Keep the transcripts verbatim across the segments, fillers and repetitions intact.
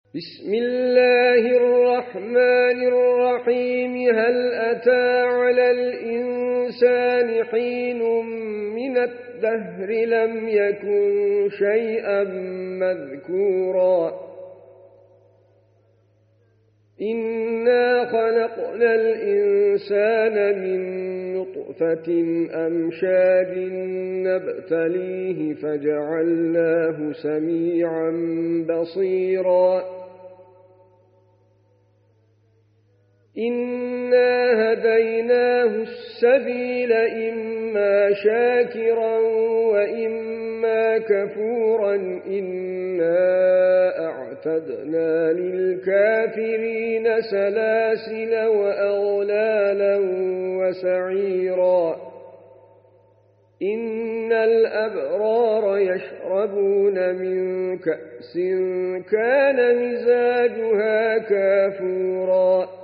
بسم الله الرحمن الرحيم هل أتى على الإنسان حين من الدهر لم يكن شيئا مذكورا إنا خلقنا الإنسان من نطفة أمشاج نبتليه فجعلناه سميعا بصيرا إنا هديناه السبيل إما شاكرا وإما كفورا إنا أعتدنا للكافرين سلاسل وأغلالا وسعيرا إن الأبرار يشربون من كأس كان مزاجها كافورا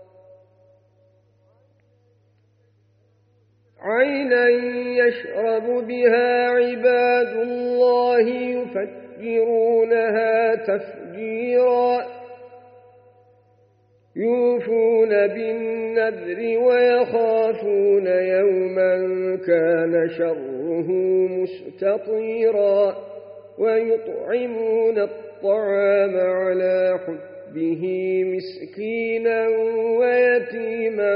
عينا يشرب بها عباد الله يفجرونها تفجيرا يوفون بالنذر ويخافون يوما كان شره مستطيرا ويطعمون الطعام على حبه مسكينا ويتيما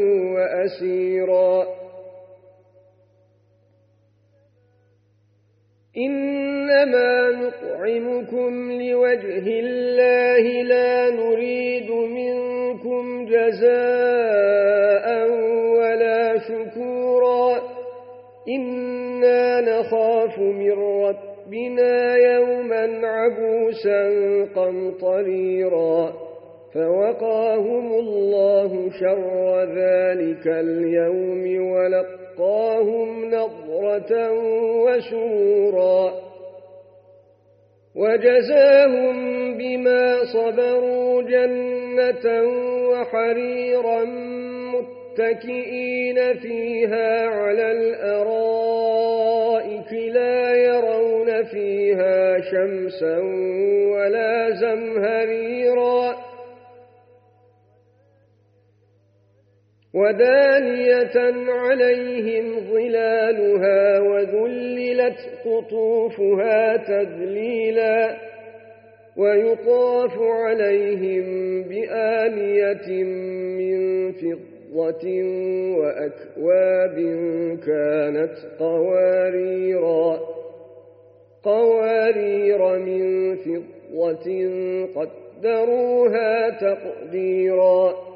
وأسيرا إنما نطعمكم لوجه الله لا نريد منكم جزاء ولا شكورا إنا نخاف من ربنا يوما عبوسا قمطريرا فوقاهم الله شر ذلك اليوم ولقاهم نضرة وسرورا وجزاهم بما صبروا جنة وحريرا متكئين فيها على الأرائك لا يرون فيها شمسا ولا زمهريرا ودانية عليهم ظلالها وذللت قطوفها تذليلا ويطاف عليهم بآنية من فضة وأكواب كانت قواريرا قوارير من فضة قدروها تقديرا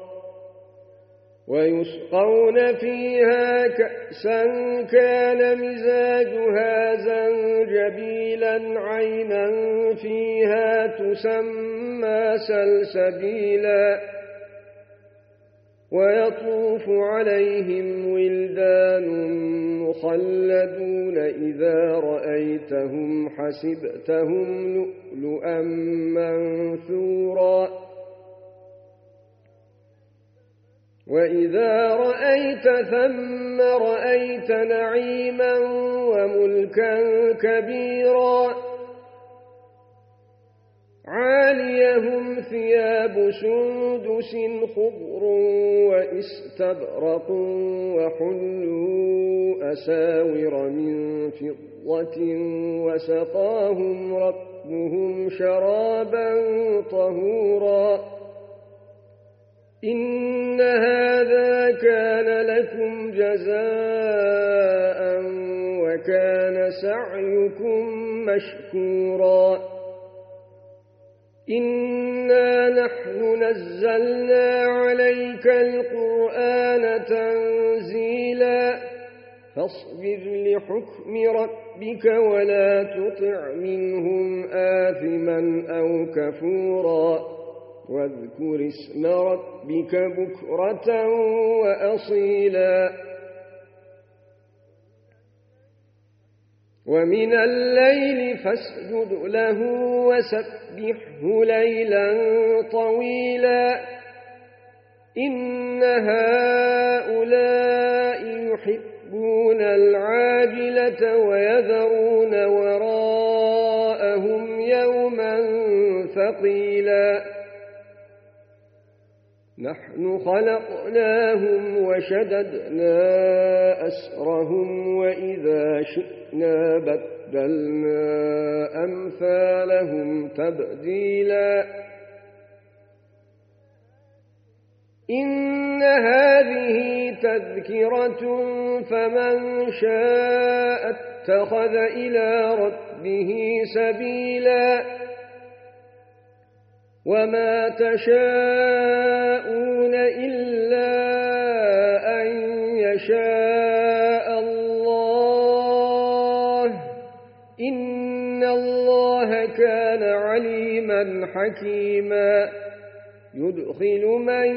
ويسقون فيها كأسا كان مزاجها زنجبيلا عينا فيها تسمى سلسبيلا ويطوف عليهم ولدان مخلدون إذا رأيتهم حسبتهم لؤلؤا منثورا وإذا رأيت ثم رأيت نعيما وملكا كبيرا عاليهم ثياب سندس خضر وإستبرق وحلوا أساور من فضة وسقاهم ربهم شرابا طهورا إن هذا كان لكم جزاء وكان سعيكم مشكورا إنا نحن نزلنا عليك القرآن تنزيلا فاصبر لحكم ربك ولا تطع منهم آثما أو كفورا واذكر اسم ربك بكرة وأصيلا ومن الليل فاسجد له وسبحه ليلا طويلا إن هؤلاء يحبون العاجلة ويذرون وراءهم يوما ثقيلا نحن خلقناهم وشددنا أسرهم وإذا شئنا بدلنا أمثالهم تبديلا إن هذه تذكرة فمن شاء اتخذ إلى ربه سبيلا وما تشاءون إلا أن يشاء الله إن الله كان عليما حكيما يدخل من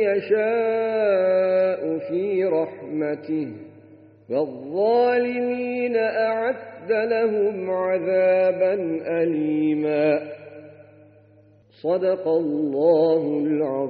يشاء في رحمته والظالمين أعد لهم عذابا أليما صدق الله العظيم.